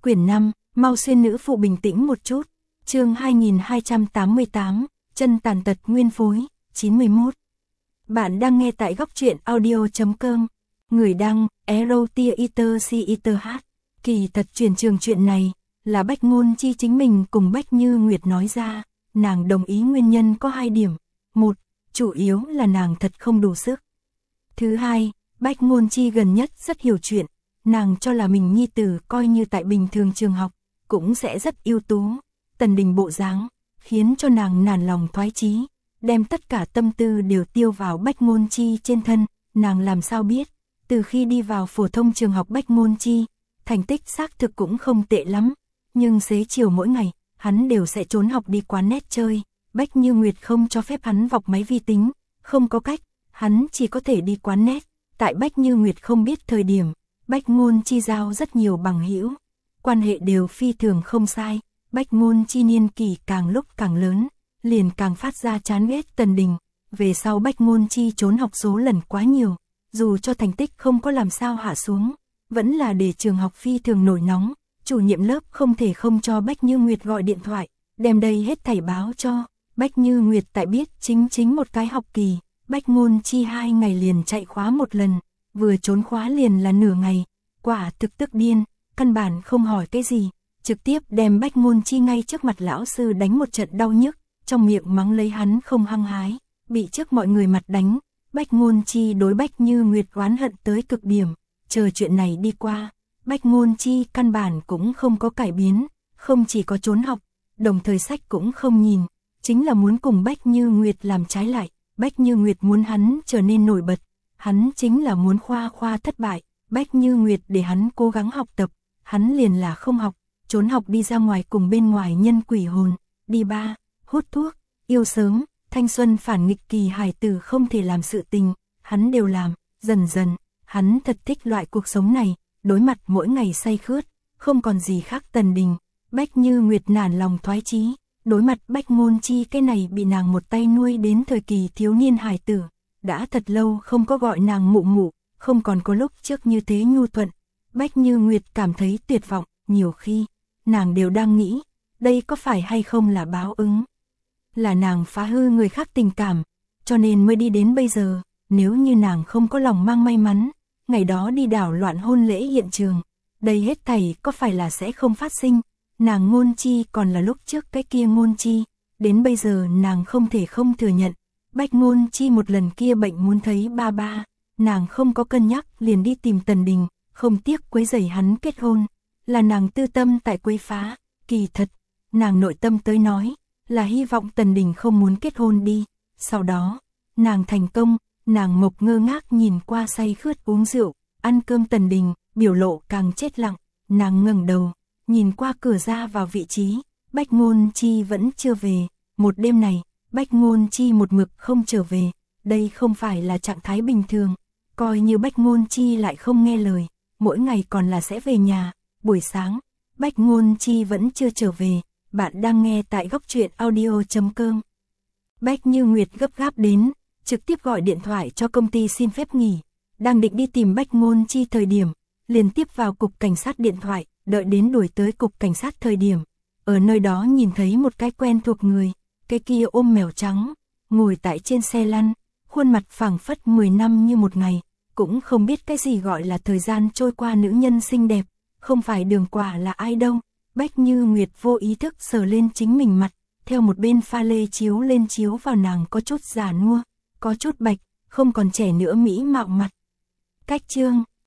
Quyển 5, mau xuyên nữ phụ bình tĩnh một chút. Chương 2288, chân tàn tật nguyên phối, 91. Bạn đang nghe tại góc truyện audio.com. Người đăng, Erotia Kỳ thật truyền trường chuyện này là Bách Ngôn Chi chính mình cùng Bách Như Nguyệt nói ra. Nàng đồng ý nguyên nhân có 2 điểm. 1. Chủ yếu là nàng thật không đủ sức. Thứ 2, Bách Ngôn Chi gần nhất rất hiểu chuyện. Nàng cho là mình nhi tử coi như tại bình thường trường học cũng sẽ rất ưu tú. Tần Đình bộ dáng khiến cho nàng nản lòng thoái chí, đem tất cả tâm tư đều tiêu vào Bách Ngôn Chi trên thân. Nàng làm sao biết, từ khi đi vào phổ thông trường học Bách Ngôn Chi, thành tích xác thực cũng không tệ lắm, nhưng xế chiều mỗi ngày, hắn đều sẽ trốn học đi quán net chơi. Bách Như Nguyệt không cho phép hắn vọc máy vi tính, không có cách, hắn chỉ có thể đi quán net. Tại Bách Như Nguyệt không biết thời điểm, Bách Ngôn Chi giao rất nhiều bằng hữu, quan hệ đều phi thường không sai. Bách Ngôn Chi niên kỷ càng lúc càng lớn, liền càng phát ra chán ghét Tần Đình. Về sau Bách Ngôn Chi trốn học số lần quá nhiều, dù cho thành tích không có làm sao hạ xuống, vẫn là để trường học phi thường nổi nóng. Chủ nhiệm lớp không thể không cho Bách Như Nguyệt gọi điện thoại, đem đây hết thảy báo cho. Bách Như Nguyệt tại biết chính một cái học kỳ, Bách Ngôn Chi 2 ngày liền chạy khóa một lần, vừa trốn khóa liền là nửa ngày, quả thực tức điên, căn bản không hỏi cái gì, trực tiếp đem Bách Ngôn Chi ngay trước mặt lão sư đánh một trận đau nhức, trong miệng mắng lấy hắn không hăng hái, bị trước mọi người mặt đánh. Bách Ngôn Chi đối Bách Như Nguyệt oán hận tới cực điểm, chờ chuyện này đi qua, Bách Ngôn Chi căn bản cũng không có cải biến, không chỉ có trốn học, đồng thời sách cũng không nhìn, chính là muốn cùng Bách Như Nguyệt làm trái lại. Bách Như Nguyệt muốn hắn trở nên nổi bật, hắn chính là muốn khoa thất bại. Bách Như Nguyệt để hắn cố gắng học tập, hắn liền là không học, trốn học đi ra ngoài cùng bên ngoài nhân quỷ hồn, đi bar, hút thuốc, yêu sớm, thanh xuân phản nghịch kỳ hài tử không thể làm sự tình, hắn đều làm. Dần dần, hắn thật thích loại cuộc sống này, đối mặt mỗi ngày say khướt, không còn gì khác Tần Đình. Bách Như Nguyệt nản lòng thoái chí, đối mặt Bách Ngôn Chi cái này bị nàng một tay nuôi đến thời kỳ thiếu niên hài tử, đã thật lâu không có gọi nàng mụ mụ, không còn có lúc trước như thế nhu thuận. Bách Như Nguyệt cảm thấy tuyệt vọng, nhiều khi, nàng đều đang nghĩ, đây có phải hay không là báo ứng? Là nàng phá hư người khác tình cảm, cho nên mới đi đến bây giờ. Nếu như nàng không có lòng mang may mắn, ngày đó đi đảo loạn hôn lễ hiện trường, đây hết thảy có phải là sẽ không phát sinh. Nàng Ngôn Chi còn là lúc trước cái kia Ngôn Chi, đến bây giờ nàng không thể không thừa nhận. Bách Ngôn Chi một lần kia bệnh muốn thấy ba ba, nàng không có cân nhắc liền đi tìm Tần Đình, không tiếc quấy rầy hắn kết hôn, là nàng tư tâm tại quấy phá. Kỳ thật, nàng nội tâm tới nói, là hy vọng Tần Đình không muốn kết hôn đi. Sau đó, nàng thành công, nàng mộc ngơ ngác nhìn qua say khướt uống rượu, ăn cơm Tần Đình, biểu lộ càng chết lặng. Nàng ngẩng đầu, nhìn qua cửa ra vào vị trí, Bách Ngôn Chi vẫn chưa về. Một đêm này, Bách Ngôn Chi một mực không trở về, đây không phải là trạng thái bình thường. Coi như Bách Ngôn Chi lại không nghe lời, mỗi ngày còn là sẽ về nhà. Buổi sáng, Bách Ngôn Chi vẫn chưa trở về. Bạn đang nghe tại góc truyện audio.com. Bách Như Nguyệt gấp gáp đến, trực tiếp gọi điện thoại cho công ty xin phép nghỉ. Đang định đi tìm Bách Ngôn Chi thời điểm, liền tiếp vào cục cảnh sát điện thoại. Đợi đến đuổi tới cục cảnh sát thời điểm, ở nơi đó nhìn thấy một cái quen thuộc người, cái kia ôm mèo trắng, ngồi tại trên xe lăn, khuôn mặt phảng phất 10 năm như một ngày, cũng không biết cái gì gọi là thời gian trôi qua nữ nhân xinh đẹp, không phải Đường Quả là ai đâu. Bách Như Nguyệt vô ý thức sờ lên chính mình mặt, theo một bên pha lê chiếu lên chiếu vào nàng có chút già nua, có chút bạch, không còn trẻ nữa mỹ mạo mặt. Cách chương